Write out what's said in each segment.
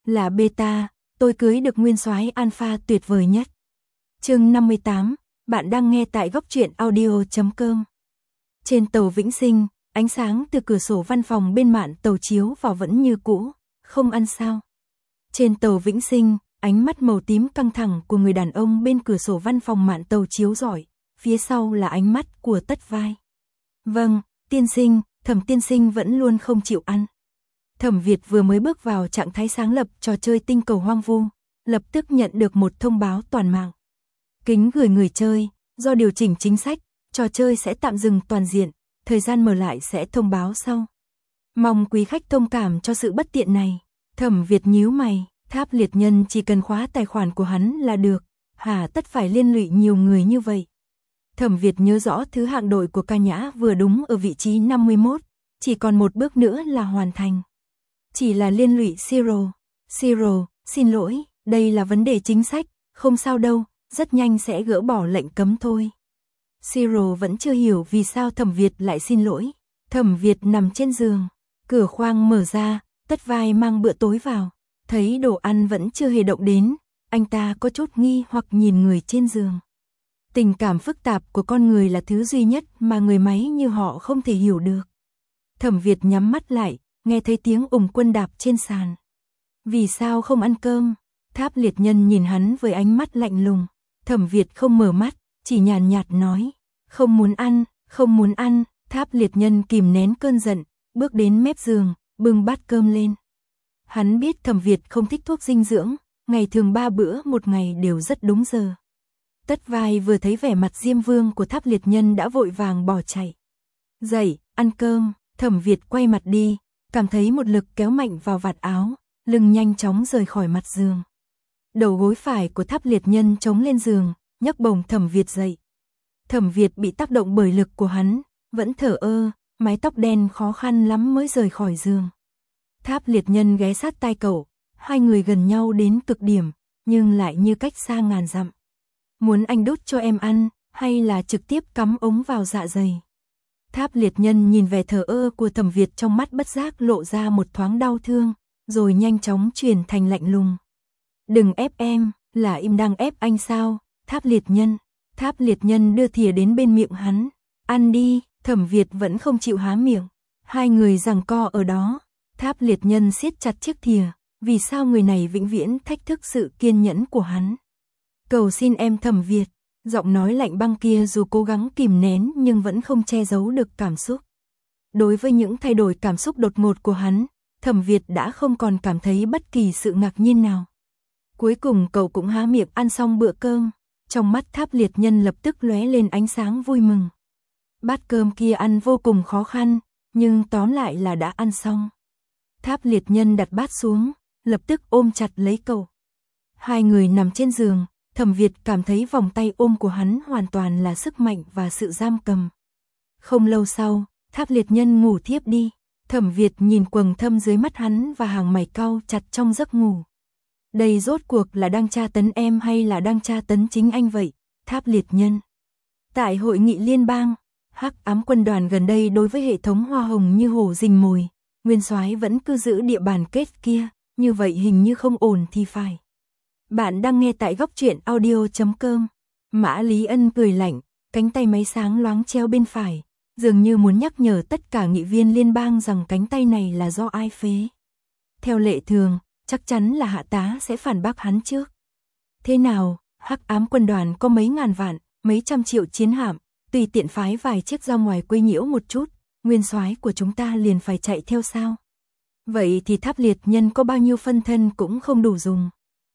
Là beta, tôi cưới được nguyên soái alpha tuyệt vời nhất. Chương 58, bạn đang nghe tại góc truyện audio.com. Trên tàu Vĩnh Sinh, ánh sáng từ cửa sổ văn phòng bên mạn tàu chiếu vào vẫn như cũ, không ăn sao. Trên tàu Vĩnh Sinh, ánh mắt màu tím căng thẳng của người đàn ông bên cửa sổ văn phòng mạn tàu chiếu rọi, phía sau là ánh mắt của Tất Vai. Vâng, tiên sinh, Thẩm tiên sinh vẫn luôn không chịu ăn. Thẩm Việt vừa mới bước vào trạng thái sáng lập trò chơi tinh cầu hoang vu, lập tức nhận được một thông báo toàn mạng. Kính gửi người chơi, do điều chỉnh chính sách, trò chơi sẽ tạm dừng toàn diện, thời gian mở lại sẽ thông báo sau. Mong quý khách thông cảm cho sự bất tiện này. Thẩm Việt nhíu mày, Tháp Liệt Nhân chỉ cần khóa tài khoản của hắn là được, hà tất phải liên lụy nhiều người như vậy. Thẩm Việt nhớ rõ thứ hạng đội của Ca Nhã vừa đúng ở vị trí 51, chỉ còn một bước nữa là hoàn thành. Chỉ là liên lụy Siro, xin lỗi, đây là vấn đề chính sách, không sao đâu, rất nhanh sẽ gỡ bỏ lệnh cấm thôi. Siro vẫn chưa hiểu vì sao Thẩm Việt lại xin lỗi. Thẩm Việt nằm trên giường, cửa khoang mở ra, Tất Vai mang bữa tối vào, thấy đồ ăn vẫn chưa hề động đến, anh ta có chút nghi hoặc nhìn người trên giường. Tình cảm phức tạp của con người là thứ duy nhất mà người máy như họ không thể hiểu được. Thẩm Việt nhắm mắt lại, nghe thấy tiếng Quân đạp trên sàn. Vì sao không ăn cơm? Tháp Liệt Nhân nhìn hắn với ánh mắt lạnh lùng. Thẩm Việt không mở mắt, chỉ nhàn nhạt nói, không muốn ăn. Tháp Liệt Nhân kìm nén cơn giận, bước đến mép giường, bưng bát cơm lên. Hắn biết Thẩm Việt không thích thuốc dinh dưỡng, ngày thường 3 bữa một ngày đều rất đúng giờ. Tất Vai vừa thấy vẻ mặt Diêm Vương của Tháp Liệt Nhân đã vội vàng bỏ chạy. Dậy, ăn cơm. Thẩm Việt quay mặt đi, cảm thấy một lực kéo mạnh vào vạt áo, lưng nhanh chóng rời khỏi mặt giường. Đầu gối phải của Tháp Liệt Nhân chống lên giường, nhấc bổng Thẩm Việt dậy. Thẩm Việt bị tác động bởi lực của hắn, vẫn thở ơ, mái tóc đen khó khăn lắm mới rời khỏi giường. Tháp Liệt Nhân ghé sát tai cậu, hai người gần nhau đến cực điểm, nhưng lại như cách xa ngàn dặm. Muốn anh đút cho em ăn, hay là trực tiếp cắm ống vào dạ dày? Tháp Liệt Nhân nhìn vẻ thờ ơ của Thẩm Việt, trong mắt bất giác lộ ra một thoáng đau thương, rồi nhanh chóng chuyển thành lạnh lùng. Đừng ép em, là im đang ép anh sao? Tháp Liệt Nhân đưa thìa đến bên miệng hắn. Ăn đi. Thẩm Việt vẫn không chịu há miệng. Hai người giằng co ở đó. Tháp Liệt Nhân siết chặt chiếc thìa. Vì sao người này vĩnh viễn thách thức sự kiên nhẫn của hắn? Cầu xin em Thẩm Việt. Giọng nói lạnh băng kia dù cố gắng kìm nén nhưng vẫn không che giấu được cảm xúc. Đối với những thay đổi cảm xúc đột ngột của hắn, Thẩm Việt đã không còn cảm thấy bất kỳ sự ngạc nhiên nào. Cuối cùng cậu cũng há miệng ăn xong bữa cơm. Trong mắt Tháp Liệt Nhân lập tức lóe lên ánh sáng vui mừng. Bát cơm kia ăn vô cùng khó khăn, nhưng tóm lại là đã ăn xong. Tháp Liệt Nhân đặt bát xuống, lập tức ôm chặt lấy cậu. Hai người nằm trên giường. Thẩm Việt cảm thấy vòng tay ôm của hắn hoàn toàn là sức mạnh và sự giam cầm. Không lâu sau, Tháp Liệt Nhân ngủ thiếp đi. Thẩm Việt nhìn quầng thâm dưới mắt hắn và hàng mày cau chặt trong giấc ngủ. Đây rốt cuộc là đang tra tấn em hay là đang tra tấn chính anh vậy, Tháp Liệt Nhân? Tại hội nghị liên bang, Hắc Ám quân đoàn gần đây đối với hệ thống hoa hồng như hổ rình mồi, nguyên soái vẫn cứ giữ địa bàn kết kia, như vậy hình như không ổn thì phải. Bạn đang nghe tại góc truyện audio.com. Mã Lý Ân cười lạnh, cánh tay máy sáng loáng treo bên phải, dường như muốn nhắc nhở tất cả nghị viên liên bang rằng cánh tay này là do ai phế. Theo lệ thường, chắc chắn là hạ tá sẽ phản bác hắn trước. Thế nào, Hắc Ám quân đoàn có mấy ngàn vạn, mấy trăm triệu chiến hạm, tùy tiện phái vài chiếc ra ngoài quấy nhiễu một chút, nguyên soái của chúng ta liền phải chạy theo sao? Vậy thì Tháp Liệt Nhân có bao nhiêu phân thân cũng không đủ dùng.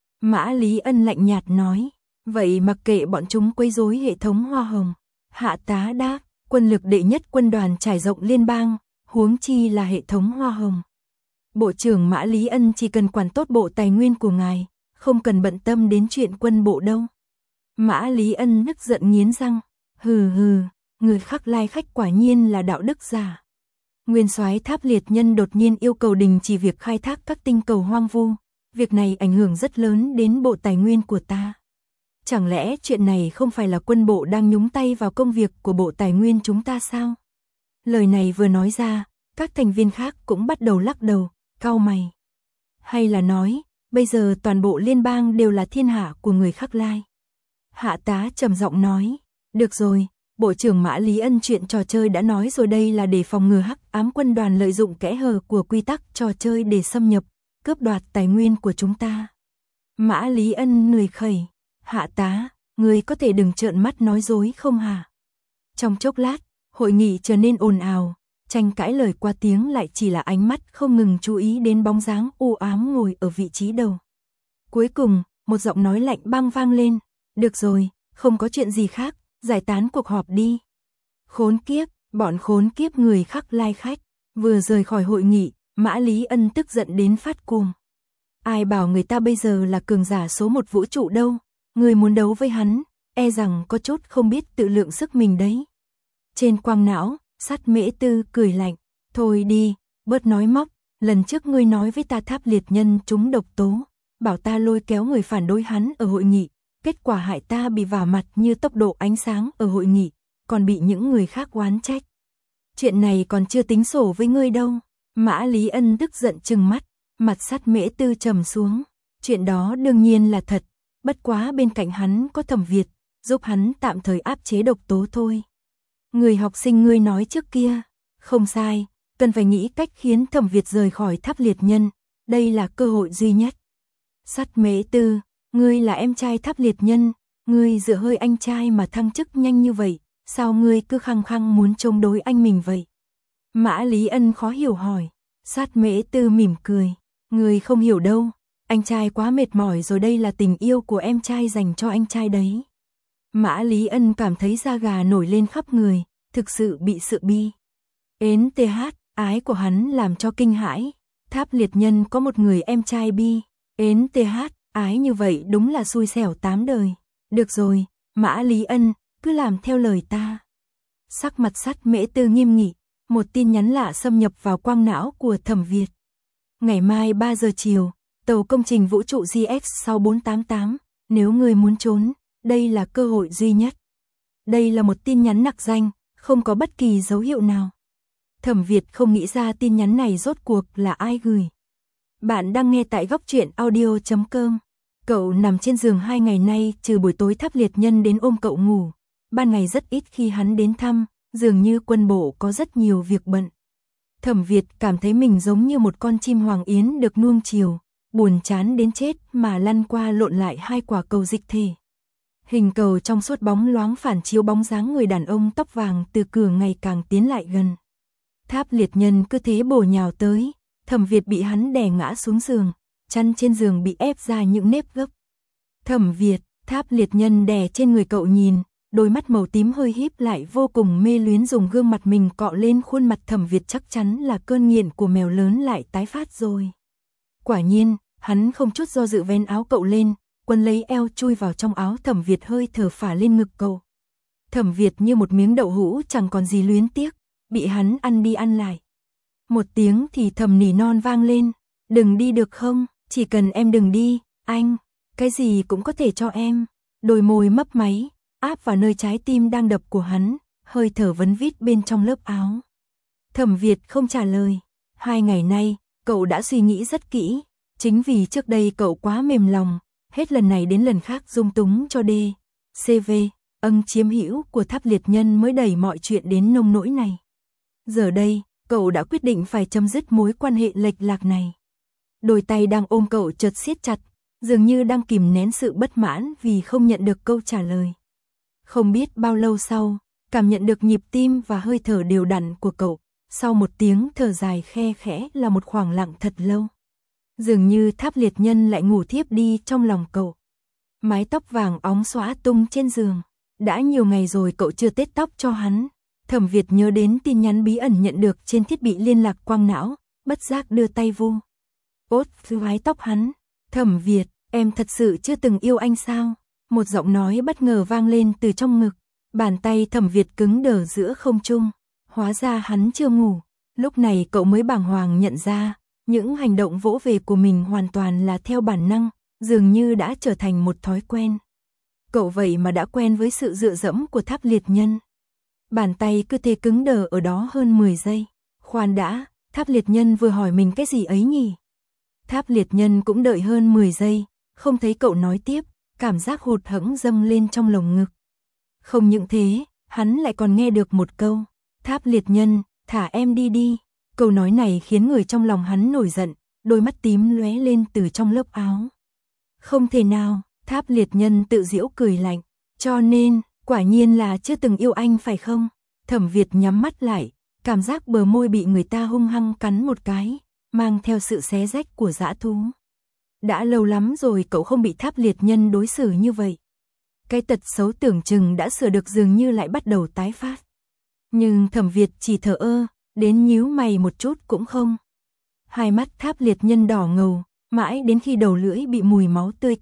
Mã Lý Ân lạnh nhạt nói, vậy mặc kệ bọn chúng quấy rối hệ thống hoa hồng. Hạ tá đáp, quân lực đệ nhất quân đoàn trải rộng liên bang, huống chi là hệ thống hoa hồng. Bộ trưởng Mã Lý Ân chỉ cần quản tốt bộ tài nguyên của ngài, không cần bận tâm đến chuyện quân bộ đâu. Mã Lý Ân nức giận nghiến răng, hừ, người Khắc Lai khách quả nhiên là đạo đức giả. Nguyên soái Tháp Liệt Nhân đột nhiên yêu cầu đình chỉ việc khai thác các tinh cầu hoang vu. Việc này ảnh hưởng rất lớn đến bộ tài nguyên của ta. Chẳng lẽ chuyện này không phải là quân bộ đang nhúng tay vào công việc của bộ tài nguyên chúng ta sao? Lời này vừa nói ra, các thành viên khác cũng bắt đầu lắc đầu, cau mày. Hay là nói, bây giờ toàn bộ liên bang đều là thiên hạ của người Khắc Lai. Hạ tá trầm giọng nói, được rồi, Bộ trưởng Mã Lý Ân chuyện trò chơi đã nói rồi, đây là để phòng ngừa hắc ám quân đoàn lợi dụng kẽ hở của quy tắc trò chơi để xâm nhập, cướp đoạt tài nguyên của chúng ta. Mã Lý Ân người khẩy, hạ tá, người có thể đừng trợn mắt nói dối không hả? Trong chốc lát, hội nghị trở nên ồn ào, tranh cãi lời qua tiếng lại chỉ là ánh mắt không ngừng chú ý đến bóng dáng u ám ngồi ở vị trí đầu. Cuối cùng, một giọng nói lạnh băng vang lên, được rồi, không có chuyện gì khác, giải tán cuộc họp đi. Khốn kiếp, bọn khốn kiếp người Khắc Lai khách, vừa rời khỏi hội nghị, Mã Lý Ân tức giận đến phát cuồng. Ai bảo người ta bây giờ là cường giả số 1 vũ trụ đâu, người muốn đấu với hắn, e rằng có chút không biết tự lượng sức mình đấy. Trên quang não, Sát Mễ Tư cười lạnh, thôi đi, bớt nói móc, lần trước ngươi nói với ta Tháp Liệt Nhân trúng độc tố, bảo ta lôi kéo người phản đối hắn ở hội nghị, kết quả hại ta bị vả mặt như tốc độ ánh sáng ở hội nghị, còn bị những người khác oán trách. Chuyện này còn chưa tính sổ với ngươi đâu. Mã Lý Ân tức giận trừng mắt, mặt Sát Mễ Tư trầm xuống. Chuyện đó đương nhiên là thật, bất quá bên cạnh hắn có Thẩm Việt, giúp hắn tạm thời áp chế độc tố thôi. Người học sinh ngươi nói trước kia, không sai, cần phải nghĩ cách khiến Thẩm Việt rời khỏi Tháp Liệt Nhân, đây là cơ hội duy nhất. Sát Mễ Tư, ngươi là em trai Tháp Liệt Nhân, ngươi dựa hơi anh trai mà thăng chức nhanh như vậy, sao ngươi cứ khăng khăng muốn chống đối anh mình vậy? Mã Lý Ân khó hiểu hỏi. Sát Mễ Tư mỉm cười, ngươi không hiểu đâu, anh trai quá mệt mỏi rồi, đây là tình yêu của em trai dành cho anh trai đấy. Mã Lý Ân cảm thấy da gà nổi lên khắp người, thực sự bị sự bi. Ến TH, ái của hắn làm cho kinh hãi, Tháp Liệt Nhân có một người em trai bi, Ến TH, ái như vậy đúng là xui xẻo 8 đời. Được rồi, Mã Lý Ân, cứ làm theo lời ta. Sắc mặt Sát Mễ Tư nghiêm nghị, một tin nhắn lạ xâm nhập vào quang não của Thẩm Việt. Ngày mai 3 giờ chiều, tàu công trình vũ trụ GX6488, nếu người muốn trốn, đây là cơ hội duy nhất. Đây là một tin nhắn nặc danh, không có bất kỳ dấu hiệu nào. Thẩm Việt không nghĩ ra tin nhắn này rốt cuộc là ai gửi. Bạn đang nghe tại góc truyện audio.com. Cậu nằm trên giường 2 ngày nay, trừ buổi tối Tháp Liệt Nhân đến ôm cậu ngủ. Ban ngày rất ít khi hắn đến thăm, dường như quân bộ có rất nhiều việc bận. Thẩm Việt cảm thấy mình giống như một con chim hoàng yến được nuông chiều, buồn chán đến chết mà lăn qua lộn lại 2 quả cầu dịch thể. Hình cầu trong suốt bóng loáng phản chiếu bóng dáng người đàn ông tóc vàng từ cửa ngày càng tiến lại gần. Tháp Liệt Nhân cứ thế bổ nhào tới, Thẩm Việt bị hắn đè ngã xuống giường, chăn trên giường bị ép ra những nếp gấp. Thẩm Việt, Tháp Liệt Nhân đè trên người cậu nhìn, đôi mắt màu tím hơi híp lại vô cùng mê luyến, dùng gương mặt mình cọ lên khuôn mặt Thẩm Việt, chắc chắn là cơn nghiện của mèo lớn lại tái phát rồi. Quả nhiên, hắn không chút do dự vén áo cậu lên, quấn lấy eo chui vào trong áo Thẩm Việt, hơi thở phả lên ngực cậu. Thẩm Việt như một miếng đậu hũ chẳng còn gì luyến tiếc, bị hắn ăn đi ăn lại. Một tiếng thì thầm nỉ non vang lên, đừng đi được không, chỉ cần em đừng đi, anh, cái gì cũng có thể cho em. Đôi môi mấp máy, áp vào nơi trái tim đang đập của hắn, hơi thở vấn vít bên trong lớp áo. Thẩm Việt không trả lời. 2 ngày nay, cậu đã suy nghĩ rất kỹ, chính vì trước đây cậu quá mềm lòng, hết lần này đến lần khác dung túng cho CV, chiếm hữu của Tháp Liệt Nhân mới đẩy mọi chuyện đến nông nỗi này. Giờ đây, cậu đã quyết định phải chấm dứt mối quan hệ lệch lạc này. Đôi tay đang ôm cậu chợt siết chặt, dường như đang kìm nén sự bất mãn vì không nhận được câu trả lời. Không biết bao lâu sau, cảm nhận được nhịp tim và hơi thở đều đặn của cậu, sau một tiếng thở dài khe khẽ là một khoảng lặng thật lâu. Dường như Tháp Liệt Nhân lại ngủ thiếp đi trong lòng cậu. Mái tóc vàng óng xõa tung trên giường, đã nhiều ngày rồi cậu chưa tết tóc cho hắn. Thẩm Việt nhớ đến tin nhắn bí ẩn nhận được trên thiết bị liên lạc quang não, bất giác đưa tay vu mái tóc hắn. Thẩm Việt, em thật sự chưa từng yêu anh sao? Một giọng nói bất ngờ vang lên từ trong ngực. Bàn tay Thẩm Việt cứng đờ giữa không trung. Hóa ra hắn chưa ngủ. Lúc này cậu mới bàng hoàng nhận ra, những hành động vỗ về của mình hoàn toàn là theo bản năng, dường như đã trở thành một thói quen. Cậu vậy mà đã quen với sự dựa dẫm của Tháp Liệt Nhân. Bàn tay cứ thế cứng đờ ở đó hơn 10 giây. Khoan đã, Tháp Liệt Nhân vừa hỏi mình cái gì ấy nhỉ? Tháp Liệt Nhân cũng đợi hơn 10 giây, không thấy cậu nói tiếp, cảm giác hụt hẫng dâng lên trong lồng ngực. Không những thế, hắn lại còn nghe được một câu, Tháp Liệt Nhân, thả em đi đi. Câu nói này khiến người trong lòng hắn nổi giận, đôi mắt tím lóe lên từ trong lớp áo. Không thể nào, Tháp Liệt Nhân tự giễu cười lạnh, cho nên, quả nhiên là chưa từng yêu anh phải không? Thẩm Việt nhắm mắt lại, cảm giác bờ môi bị người ta hung hăng cắn một cái, mang theo sự xé rách của dã thú. Đã lâu lắm rồi cậu không bị Tháp Liệt Nhân đối xử như vậy. Cái tật xấu tưởng chừng đã sửa được dường như lại bắt đầu tái phát. Nhưng Thẩm Việt chỉ thờ ơ, đến nhíu mày một chút cũng không. Hai mắt Tháp Liệt Nhân đỏ ngầu, mãi đến khi đầu lưỡi bị mùi máu tươi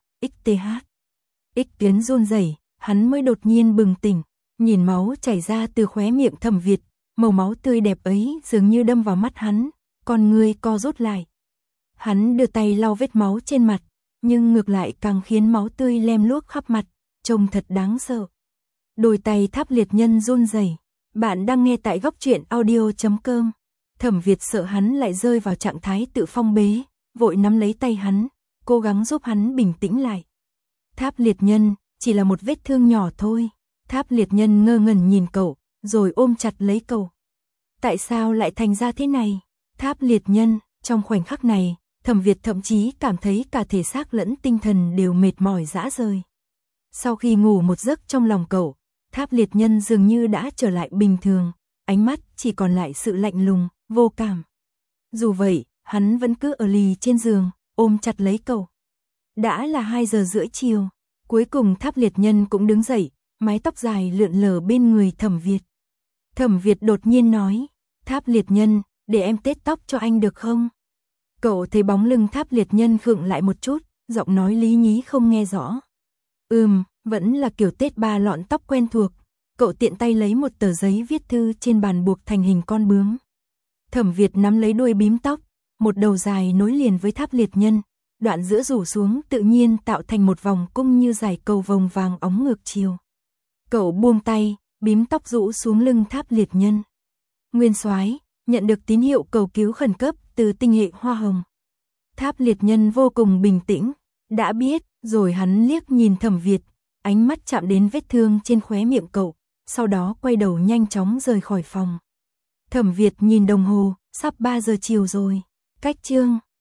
Tiến run rẩy, hắn mới đột nhiên bừng tỉnh, nhìn máu chảy ra từ khóe miệng Thẩm Việt, màu máu tươi đẹp ấy dường như đâm vào mắt hắn, con người co rút lại. Hắn đưa tay lau vết máu trên mặt, nhưng ngược lại càng khiến máu tươi lem luốc khắp mặt, trông thật đáng sợ. Đôi tay Tháp Liệt Nhân run rẩy. Bạn đang nghe tại góc truyện audio.com. Thẩm Việt sợ hắn lại rơi vào trạng thái tự phong bế, vội nắm lấy tay hắn, cố gắng giúp hắn bình tĩnh lại. Tháp Liệt Nhân, chỉ là một vết thương nhỏ thôi. Tháp Liệt Nhân ngơ ngẩn nhìn cậu, rồi ôm chặt lấy cậu. Tại sao lại thành ra thế này? Tháp Liệt Nhân, trong khoảnh khắc này, Thẩm Việt thậm chí cảm thấy cả thể xác lẫn tinh thần đều mệt mỏi rã rời. Sau khi ngủ một giấc trong lòng cậu, Tháp Liệt Nhân dường như đã trở lại bình thường, ánh mắt chỉ còn lại sự lạnh lùng, vô cảm. Dù vậy, hắn vẫn cứ ở lì trên giường, ôm chặt lấy cậu. Đã là 2 giờ rưỡi chiều, cuối cùng Tháp Liệt Nhân cũng đứng dậy, mái tóc dài lượn lờ bên người Thẩm Việt. Thẩm Việt đột nhiên nói, Tháp Liệt Nhân, để em tết tóc cho anh được không? Cậu thấy bóng lưng Tháp Liệt Nhân khựng lại một chút, giọng nói lý nhí không nghe rõ. Vẫn là kiểu tết ba lọn tóc quen thuộc. Cậu tiện tay lấy một tờ giấy viết thư trên bàn buộc thành hình con bướm. Thẩm Việt nắm lấy đuôi bím tóc, một đầu dài nối liền với Tháp Liệt Nhân, đoạn giữa rủ xuống tự nhiên tạo thành một vòng cung như dải cầu vồng vàng óng ngược chiều. Cậu buông tay, bím tóc rũ xuống lưng Tháp Liệt Nhân. Nguyên soái, nhận được tín hiệu cầu cứu khẩn cấp từ tinh hệ Hoa Hồng. Tháp Liệt Nhân vô cùng bình tĩnh, đã biết, rồi hắn liếc nhìn Thẩm Việt, ánh mắt chạm đến vết thương trên khóe miệng cậu, sau đó quay đầu nhanh chóng rời khỏi phòng. Thẩm Việt nhìn đồng hồ, sắp 3 giờ chiều rồi. Cách chương